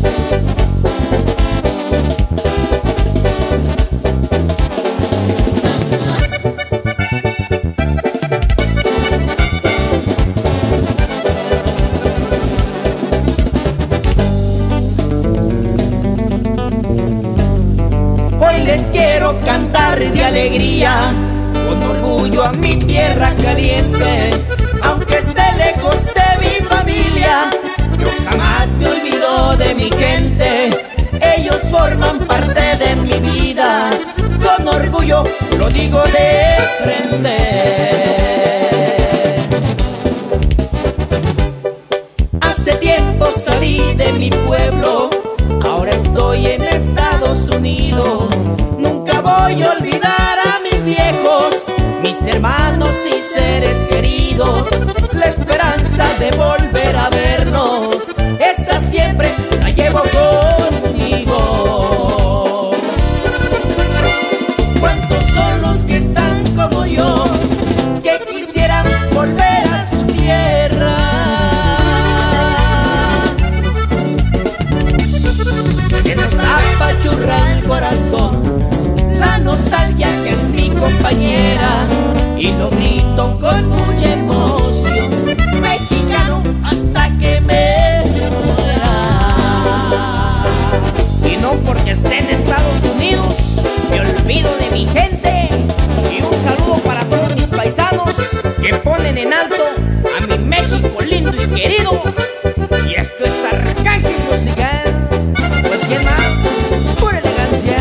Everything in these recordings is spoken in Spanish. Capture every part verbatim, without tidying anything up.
Les quiero cantar de alegría, con orgullo a mi tierra caliente. Aunque esté lejos de mi familia, yo jamás me olvido de mi gente. Ellos forman parte de mi vida, con orgullo lo digo de frente. Hace tiempo salí de mi pueblo, ahora estoy en Estados Unidos. Nunca voy a olvidar a mis viejos, mis hermanos y seres queridos. La esperanza de volver a vernos, esa siempre la llevo conmigo. ¿Cuántos son los que están como yo, que quisieran volver a su tierra? Se nos apachurra el corazón la nostalgia que es mi compañera, y lo grito con mucha emoción: mexicano hasta que me muera. Y no porque esté en Estados Unidos me olvido de mi gente. Y un saludo para todos mis paisanos que ponen en alto a mi México lindo y querido. Y esto es Arcángel Musical. Pues ¿quién más? Pura elegancia.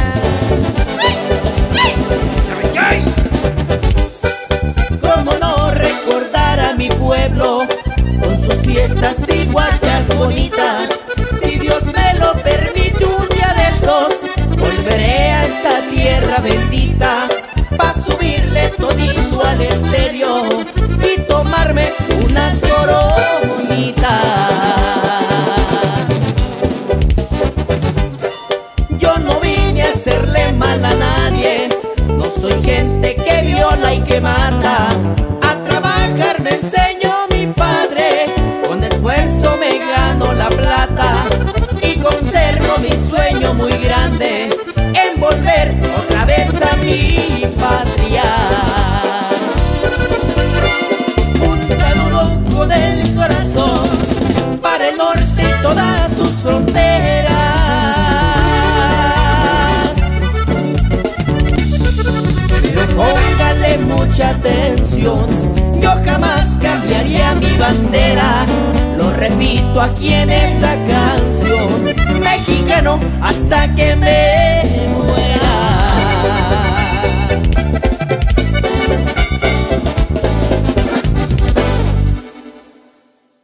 ¿Cómo no recordar a mi pueblo con sus fiestas y guachas bonitas? Si Dios me lo permite, un día de estos volveré a esa tierra bendita, pa' subirle todito al estéreo y tomarme unas coronitas. Yo no vine a hacerle mal a nadie, no soy gente que viola y que mata. A trabajar me enseñó mi padre, con esfuerzo me gano la plata, y conservo mi sueño muy grande en volver otra vez a mi patria. Un saludo con el corazón para el norte y todas sus fronteras. Póngale mucha atención, yo jamás cambiaría mi bandera. Lo repito aquí en esta canción: mexicano hasta que me